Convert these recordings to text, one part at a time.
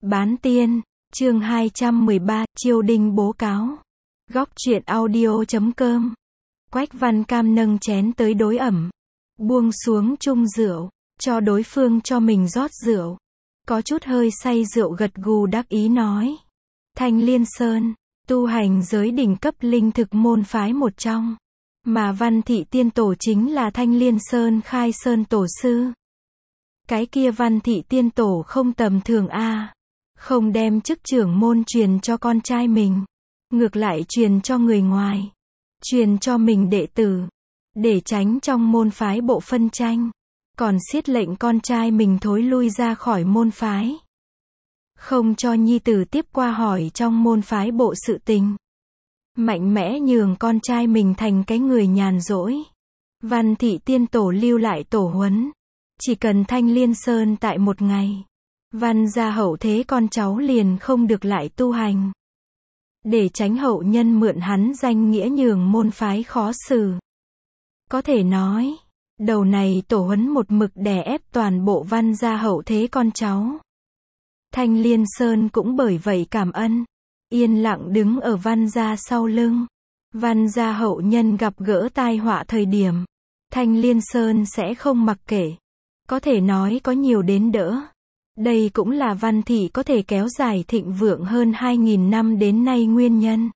Bán tiên, chương 213, Triều đình bố cáo. Góc truyện audio.com. Quách Văn Cam nâng chén tới đối ẩm, buông xuống chung rượu, cho đối phương cho mình rót rượu. Có chút hơi say rượu gật gù đắc ý nói. Thanh Liên Sơn, tu hành giới đỉnh cấp linh thực môn phái một trong. Mà Văn Thị Tiên Tổ chính là Thanh Liên Sơn Khai Sơn Tổ sư. Cái kia Văn Thị Tiên Tổ không tầm thường a, không đem chức trưởng môn truyền cho con trai mình, ngược lại truyền cho người ngoài, truyền cho mình đệ tử, để tránh trong môn phái bộ phân tranh, còn siết lệnh con trai mình thối lui ra khỏi môn phái, không cho nhi tử tiếp qua hỏi trong môn phái bộ sự tình, mạnh mẽ nhường con trai mình thành cái người nhàn rỗi. Văn Thị Tiên Tổ lưu lại tổ huấn, chỉ cần Thanh Liên Sơn tại một ngày, Văn gia hậu thế con cháu liền không được lại tu hành, để tránh hậu nhân mượn hắn danh nghĩa nhường môn phái khó xử. Có thể nói, đầu này tổ huấn một mực đè ép toàn bộ Văn gia hậu thế con cháu. Thanh Liên Sơn cũng bởi vậy cảm ơn, yên lặng đứng ở Văn gia sau lưng. Văn gia hậu nhân gặp gỡ tai họa thời điểm, Thanh Liên Sơn sẽ không mặc kệ. Có thể nói có nhiều đến đỡ. Đây cũng là Văn Thị có thể kéo dài thịnh vượng hơn 2.000 năm đến nay nguyên nhân.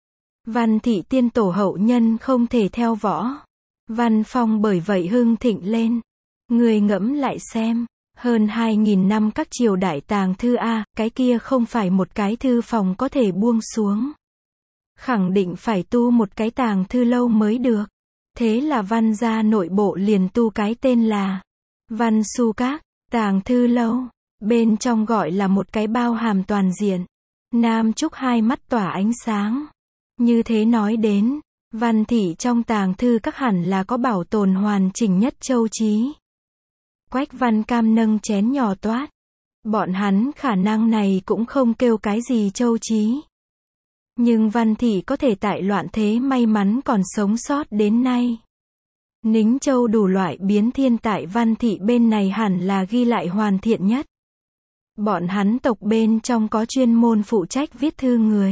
Văn Thị Tiên Tổ hậu nhân không thể theo võ. Văn phong bởi vậy hưng thịnh lên. Người ngẫm lại xem, hơn 2.000 năm các triều đại tàng thư A, cái kia không phải một cái thư phòng có thể buông xuống. Khẳng định phải tu một cái tàng thư lâu mới được. Thế là Văn gia nội bộ liền tu cái tên là Văn Su Các, tàng thư lâu. Bên trong gọi là một cái bao hàm toàn diện. Nam Trúc hai mắt tỏa ánh sáng. Như thế nói đến, Văn Thị trong tàng thư các hẳn là có bảo tồn hoàn chỉnh nhất châu chí. Quách Văn Cam nâng chén nhỏ toát. Bọn hắn khả năng này cũng không kêu cái gì châu chí. Nhưng Văn Thị có thể tại loạn thế may mắn còn sống sót đến nay. Nính châu đủ loại biến thiên tại Văn Thị bên này hẳn là ghi lại hoàn thiện nhất. Bọn hắn tộc bên trong có chuyên môn phụ trách viết thư người.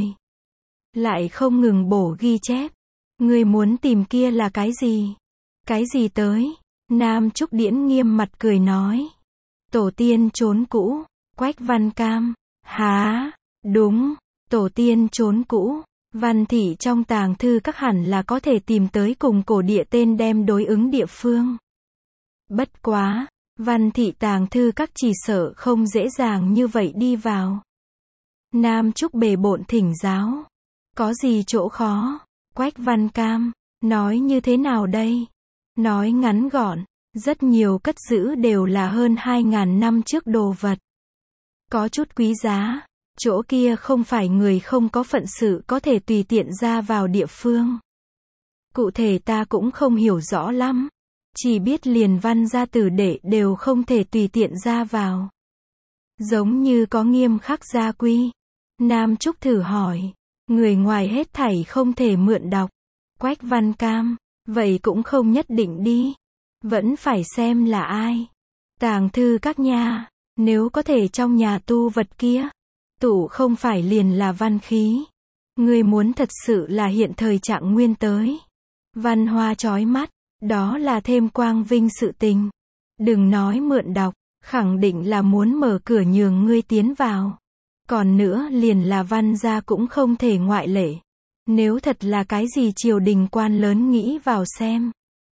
Lại không ngừng bổ ghi chép. Người muốn tìm kia là cái gì? Cái gì tới? Nam Trúc Điễn nghiêm mặt cười nói. Tổ tiên trốn cũ. Quách Văn Cam. Há, đúng, tổ tiên trốn cũ. Văn Thị trong tàng thư các hẳn là có thể tìm tới cùng cổ địa tên đem đối ứng địa phương. Bất quá, Văn Thị tàng thư các chỉ sợ không dễ dàng như vậy đi vào. Nam Trúc bề bộn thỉnh giáo. Có gì chỗ khó? Quách Văn Cam, nói như thế nào đây? Nói ngắn gọn, rất nhiều cất giữ đều là hơn 2.000 năm trước đồ vật. Có chút quý giá, chỗ kia không phải người không có phận sự có thể tùy tiện ra vào địa phương. Cụ thể ta cũng không hiểu rõ lắm. Chỉ biết liền Văn gia tử đệ đều không thể tùy tiện ra vào. Giống như có nghiêm khắc gia quy. Nam Trúc thử hỏi. Người ngoài hết thảy không thể mượn đọc. Quách Văn Cam. Vậy cũng không nhất định đi. Vẫn phải xem là ai. Tàng thư các nhà. Nếu có thể trong nhà tu vật kia. Tủ không phải liền là văn khí. Người muốn thật sự là hiện thời trạng nguyên tới. Văn hoa chói mắt. Đó là thêm quang vinh sự tình. Đừng nói mượn đọc, khẳng định là muốn mở cửa nhường ngươi tiến vào. Còn nữa liền là Văn gia cũng không thể ngoại lệ. Nếu thật là cái gì triều đình quan lớn nghĩ vào xem.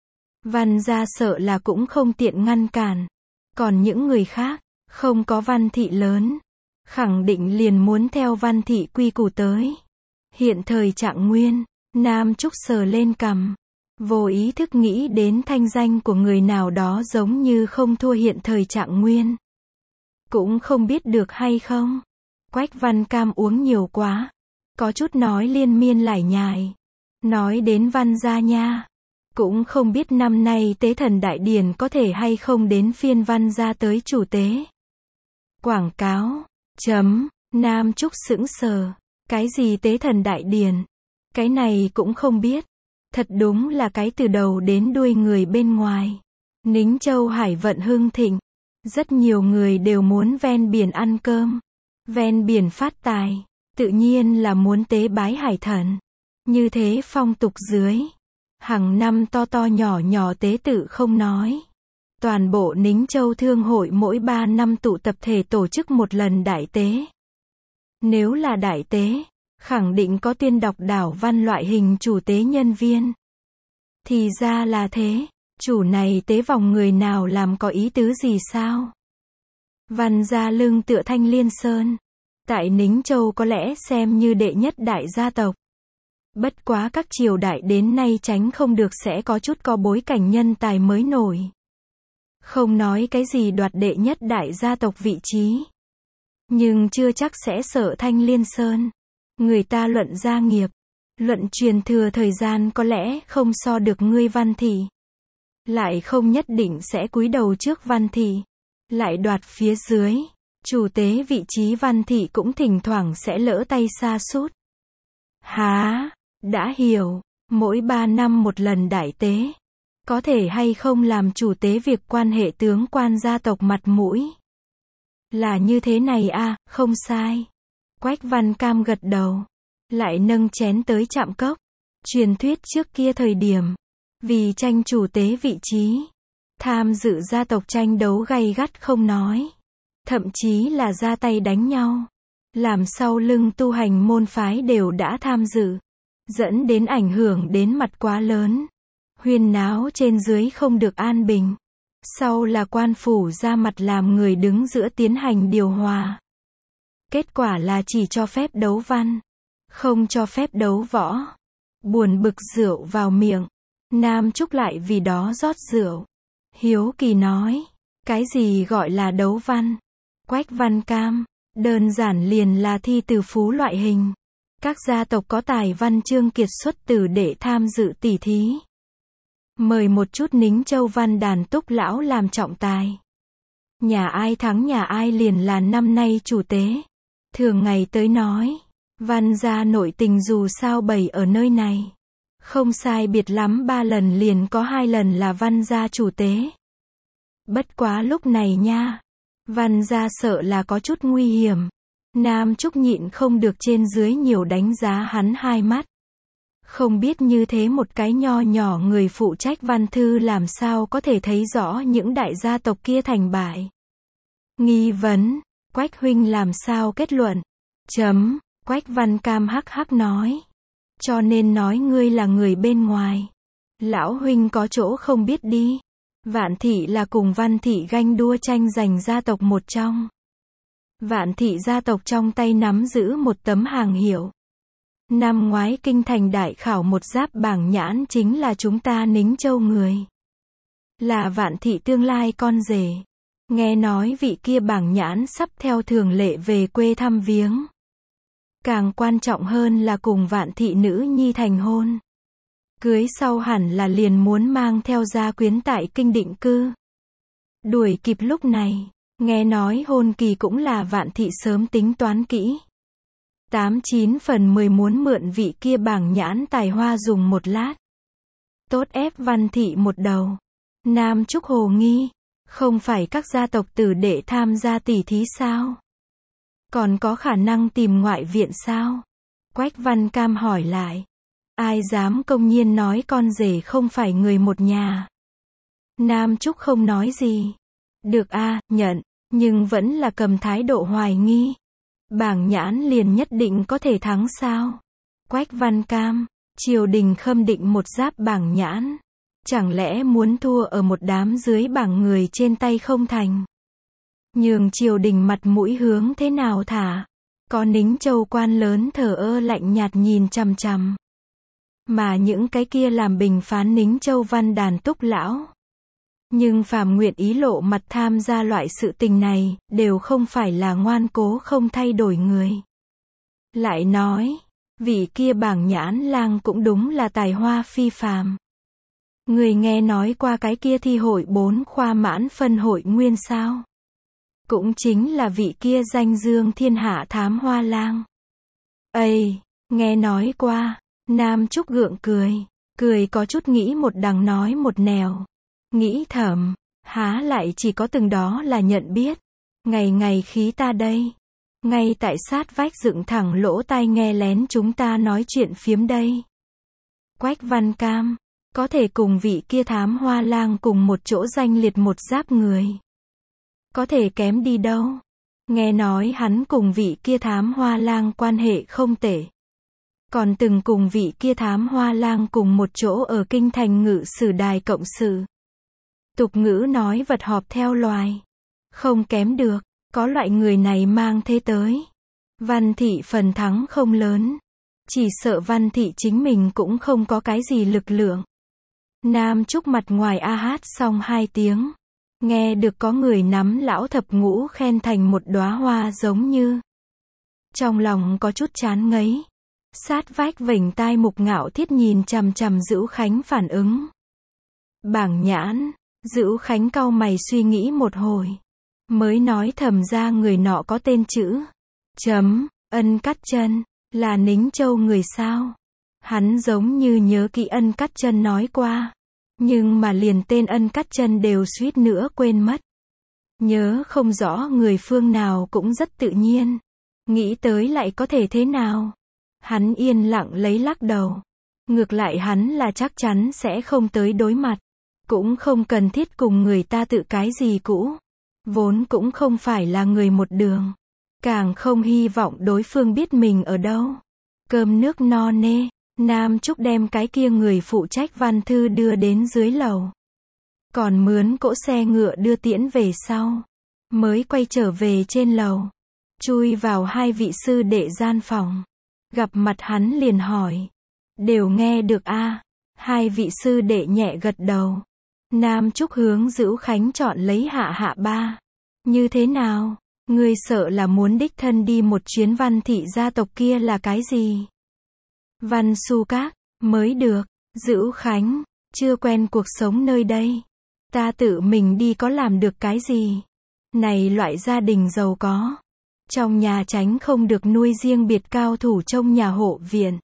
Văn gia sợ là cũng không tiện ngăn cản. Còn những người khác, không có Văn Thị lớn, khẳng định liền muốn theo Văn Thị quy củ tới. Hiện thời trạng nguyên, Nam Trúc sờ lên cằm. Vô ý thức nghĩ đến thanh danh của người nào đó giống như không thua hiện thời trạng nguyên. Cũng không biết được hay không. Quách Văn Cam uống nhiều quá. Có chút nói liên miên lải nhải. Nói đến Văn gia nha. Cũng không biết năm nay tế thần đại điển có thể hay không đến phiên Văn gia tới chủ tế. Quảng cáo. Nam Trúc sững sờ. Cái gì tế thần đại điển? Cái này cũng không biết. Thật đúng là cái từ đầu đến đuôi người bên ngoài. Nính Châu hải vận hưng thịnh. Rất nhiều người đều muốn ven biển ăn cơm. ven biển phát tài, tự nhiên là muốn tế bái hải thần. Như thế phong tục dưới, hàng năm to to nhỏ nhỏ tế tự không nói. Toàn bộ Nính Châu Thương hội mỗi 3 năm tụ tập thể tổ chức một lần đại tế. Nếu là đại tế, khẳng định có tuyên đọc đảo văn loại hình chủ tế nhân viên. Thì ra là thế, chủ này tế vòng người nào làm có ý tứ gì sao? Văn gia lưng tựa Thanh Liên Sơn. Tại Nính Châu có lẽ xem như đệ nhất đại gia tộc. Bất quá các triều đại đến nay tránh không được sẽ có chút có bối cảnh nhân tài mới nổi. Không nói cái gì đoạt đệ nhất đại gia tộc vị trí. Nhưng chưa chắc sẽ sợ Thanh Liên Sơn. Người ta luận gia nghiệp, luận truyền thừa thời gian có lẽ không so được ngươi Văn thị. Lại không nhất định sẽ cúi đầu trước Văn thị. Lại đoạt phía dưới. Chủ tế vị trí Văn thị cũng thỉnh thoảng sẽ lỡ tay sa sút. Há, đã hiểu, mỗi 3 năm một lần đại tế. Có thể hay không làm chủ tế việc quan hệ tướng quan gia tộc mặt mũi. Là như thế này à, không sai. Quách Văn Cam gật đầu. Lại nâng chén tới chạm cốc. Truyền thuyết trước kia thời điểm. Vì tranh chủ tế vị trí. Tham dự gia tộc tranh đấu gay gắt không nói. Thậm chí là ra tay đánh nhau. Làm sau lưng tu hành môn phái đều đã tham dự. Dẫn đến ảnh hưởng đến mặt quá lớn. Huyên náo trên dưới không được an bình. Sau là quan phủ ra mặt làm người đứng giữa tiến hành điều hòa. Kết quả là chỉ cho phép đấu văn. Không cho phép đấu võ. Buồn bực rượu vào miệng. Nam Trúc lại vì đó rót rượu. Hiếu kỳ nói. Cái gì gọi là đấu văn? Quách Văn Cam. Đơn giản liền là thi từ phú loại hình. Các gia tộc có tài văn chương kiệt xuất từ để tham dự tỷ thí. Mời một chút Nính Châu văn đàn túc lão làm trọng tài. Nhà ai thắng nhà ai liền là năm nay chủ tế. Thường ngày tới nói. Văn gia nội tình dù sao bày ở nơi này. Không sai biệt lắm 3 lần liền có 2 lần là văn gia chủ tế. Bất quá lúc này nha. Văn gia sợ là có chút nguy hiểm. Nam Trúc nhịn không được trên dưới nhiều đánh giá hắn 2 mắt. Không biết như thế một cái nho nhỏ người phụ trách văn thư làm sao có thể thấy rõ những đại gia tộc kia thành bại. Nghi vấn, Quách huynh làm sao kết luận? Quách Văn Cam hắc hắc nói. Cho nên nói ngươi là người bên ngoài. Lão huynh có chỗ không biết đi. Vạn thị là cùng Văn thị ganh đua tranh giành gia tộc một trong. Vạn thị gia tộc trong tay nắm giữ một tấm hàng hiệu. Năm ngoái kinh thành đại khảo một giáp bảng nhãn chính là chúng ta Nính Châu người. Là Vạn thị tương lai con rể. Nghe nói vị kia bảng nhãn sắp theo thường lệ về quê thăm viếng. Càng quan trọng hơn là cùng Vạn thị nữ nhi thành hôn. Cưới sau hẳn là liền muốn mang theo gia quyến tại kinh định cư. Đuổi kịp lúc này, nghe nói hôn kỳ cũng là Vạn thị sớm tính toán kỹ. 89 phần 10 muốn mượn vị kia bảng nhãn tài hoa dùng một lát. Tốt ép Văn thị một đầu. Nam Trúc hồ nghi. Không phải các gia tộc tử đệ tham gia tỷ thí sao? Còn có khả năng tìm ngoại viện sao? Quách Văn Cam hỏi lại. Ai dám công nhiên nói con rể không phải người một nhà? Nam Trúc không nói gì. Được a, nhận, nhưng vẫn là cầm thái độ hoài nghi. Bảng nhãn liền nhất định có thể thắng sao? Quách Văn Cam, triều đình khâm định một giáp bảng nhãn. Chẳng lẽ muốn thua ở một đám dưới bảng người trên tay không thành? Nhường triều đình mặt mũi hướng thế nào thả? Có Nính Châu quan lớn thờ ơ lạnh nhạt nhìn chằm chằm. Mà những cái kia làm bình phán Nính Châu văn đàn túc lão. Nhưng phàm nguyện ý lộ mặt tham gia loại sự tình này, đều không phải là ngoan cố không thay đổi người. Lại nói, vị kia bảng nhãn lang cũng đúng là tài hoa phi phàm. Người nghe nói qua cái kia thi hội 4 khoa mãn phân hội nguyên sao? Cũng chính là vị kia danh dương thiên hạ thám hoa lang. Ây, nghe nói qua. Nam Trúc gượng cười. Cười có chút nghĩ một đằng nói một nẻo. Nghĩ thầm, há lại chỉ có từng đó là nhận biết. Ngày ngày khí ta đây. ngay tại sát vách dựng thẳng lỗ tai nghe lén chúng ta nói chuyện phiếm đây. Quách Văn Cam, có thể cùng vị kia thám hoa lang cùng một chỗ danh liệt một giáp người. Có thể kém đi đâu. Nghe nói hắn cùng vị kia thám hoa lang quan hệ không tệ. Còn từng cùng vị kia thám hoa lang cùng một chỗ ở kinh thành ngự sử đài cộng sự. Tục ngữ nói vật họp theo loài. Không kém được, có loại người này mang thế tới. Văn Thị phần thắng không lớn. Chỉ sợ Văn Thị chính mình cũng không có cái gì lực lượng. Nam Trúc mặt ngoài hát xong 2 tiếng. Nghe được có người nắm lão thập ngũ khen thành một đóa hoa giống như. Trong lòng có chút chán ngấy. Sát vách vểnh tai Mục Ngạo Thiết nhìn chằm chằm Dữu Khánh phản ứng. Bảng nhãn, Dữu Khánh cau mày suy nghĩ một hồi. Mới nói thầm ra người nọ có tên chữ. Ân Cắt Chân, là Nính Châu người sao? Hắn giống như nhớ kỹ Ân Cắt Chân nói qua. Nhưng mà liền tên Ân Cắt Chân đều suýt nữa quên mất. Nhớ không rõ người phương nào cũng rất tự nhiên. Nghĩ tới lại có thể thế nào? Hắn yên lặng lấy lắc đầu. Ngược lại hắn là chắc chắn sẽ không tới đối mặt. Cũng không cần thiết cùng người ta tự cái gì cũ. Vốn cũng không phải là người một đường. Càng không hy vọng đối phương biết mình ở đâu. Cơm nước no nê. Nam Trúc đem cái kia người phụ trách văn thư đưa đến dưới lầu. Còn mướn cỗ xe ngựa đưa tiễn về sau. Mới quay trở về trên lầu. Chui vào 2 vị sư đệ gian phòng. Gặp mặt hắn liền hỏi. Đều nghe được a? 2 vị sư đệ nhẹ gật đầu. Nam Trúc hướng Dữu Khánh chọn lấy hạ ba. Như thế nào? Ngươi sợ là muốn đích thân đi một chuyến Văn Thị gia tộc kia là cái gì? Văn Xu Các, mới được. Dữu Khánh, chưa quen cuộc sống nơi đây. Ta tự mình đi có làm được cái gì? Này loại gia đình giàu có. Trong nhà tránh không được nuôi riêng biệt cao thủ trong nhà hộ viện.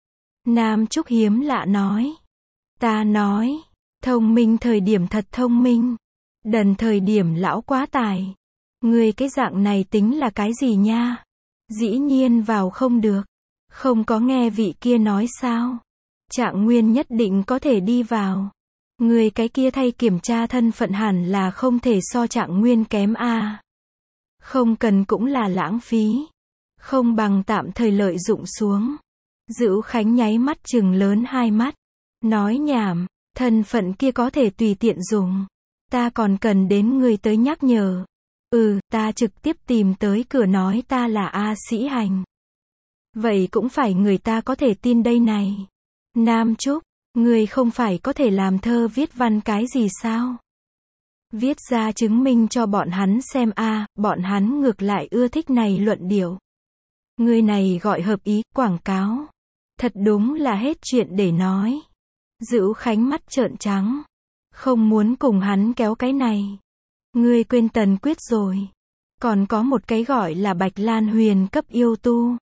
Nam Trúc hiếm lạ nói. Ta nói, thông minh thời điểm thật thông minh. Đần thời điểm lão quá tài. Ngươi cái dạng này tính là cái gì nha? Dĩ nhiên vào không được. Không có nghe vị kia nói sao? Trạng Nguyên nhất định có thể đi vào. Người cái kia thay kiểm tra thân phận hẳn là không thể so Trạng Nguyên kém a. Không cần cũng là lãng phí. Không bằng tạm thời lợi dụng xuống. Dữu Khánh nháy mắt trừng lớn 2 mắt. Nói nhảm, thân phận kia có thể tùy tiện dùng. Ta còn cần đến người tới nhắc nhở. Ta trực tiếp tìm tới cửa nói ta là A Sĩ Hành. Vậy cũng phải người ta có thể tin đây này. Nam Trúc, người không phải có thể làm thơ viết văn cái gì sao? Viết ra chứng minh cho bọn hắn xem a, bọn hắn ngược lại ưa thích này luận điệu. Người này gọi hợp ý, quảng cáo. Thật đúng là hết chuyện để nói. Dữu Khánh mắt trợn trắng. Không muốn cùng hắn kéo cái này. Ngươi quên Tần Quyết rồi. Còn có một cái gọi là Bạch Lan Huyền cấp yêu tu.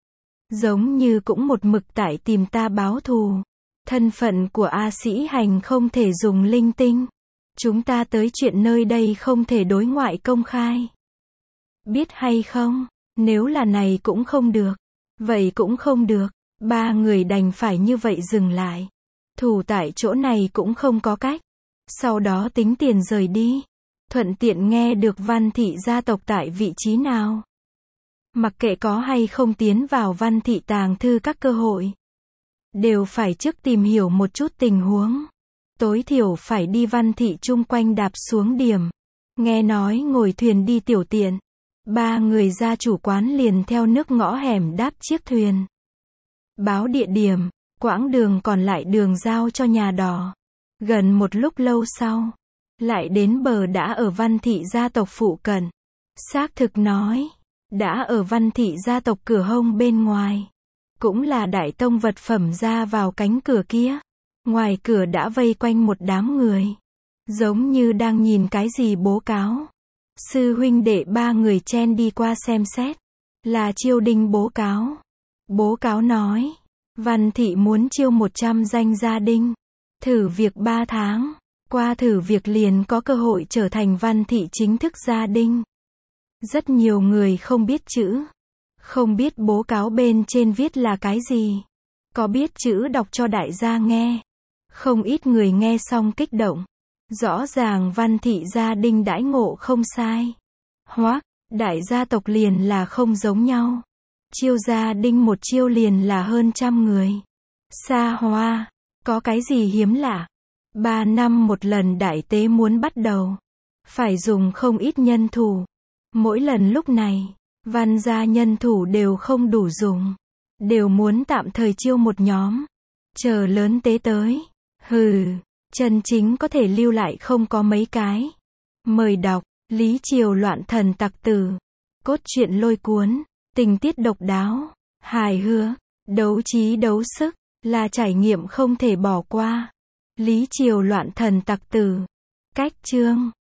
Giống như cũng một mực tại tìm ta báo thù. Thân phận của A Sĩ Hành không thể dùng linh tinh. Chúng ta tới chuyện nơi đây không thể đối ngoại công khai. Biết hay không? Nếu là này cũng không được. Vậy cũng không được. 3 người đành phải như vậy dừng lại. Thủ tại chỗ này cũng không có cách. Sau đó tính tiền rời đi. Thuận tiện nghe được Văn Thị gia tộc tại vị trí nào. Mặc kệ có hay không tiến vào Văn Thị tàng thư các cơ hội. Đều phải trước tìm hiểu một chút tình huống. Tối thiểu phải đi Văn Thị chung quanh đạp xuống điểm. Nghe nói ngồi thuyền đi tiểu tiện. 3 người gia chủ quán liền theo nước ngõ hẻm đáp chiếc thuyền. Báo địa điểm, quãng đường còn lại đường giao cho nhà đỏ. Gần một lúc lâu sau, lại đến bờ đã ở Văn Thị gia tộc phụ cận. Xác thực nói, đã ở Văn Thị gia tộc cửa hông bên ngoài. Cũng là Đại Tông vật phẩm ra vào cánh cửa kia. Ngoài cửa đã vây quanh một đám người. Giống như đang nhìn cái gì bố cáo. Sư huynh đệ 3 người chen đi qua xem xét. Là Chiêu Đinh bố cáo. Bố cáo nói, Văn Thị muốn chiêu 100 danh gia đình. Thử việc 3 tháng. Qua thử việc liền có cơ hội trở thành Văn Thị chính thức gia đình. Rất nhiều người không biết chữ. Không biết bố cáo bên trên viết là cái gì? Có biết chữ đọc cho đại gia nghe? Không ít người nghe xong kích động. Rõ ràng Văn thị gia đình đãi ngộ không sai. Hoắc, đại gia tộc liền là không giống nhau. Chiêu gia đình một chiêu liền là hơn 100 người. Xa hoa, có cái gì hiếm lạ? 3 năm một lần đại tế muốn bắt đầu. Phải dùng không ít nhân thủ. Mỗi lần lúc này, Văn gia nhân thủ đều không đủ dùng. Đều muốn tạm thời chiêu một nhóm. Chờ lớn tế tới. Hừ, chân chính có thể lưu lại không có mấy cái. Mời đọc, Lý Triều loạn thần tặc tử. Cốt truyện lôi cuốn, tình tiết độc đáo, hài hước, đấu trí đấu sức, là trải nghiệm không thể bỏ qua. Lý Triều loạn thần tặc tử. Cách chương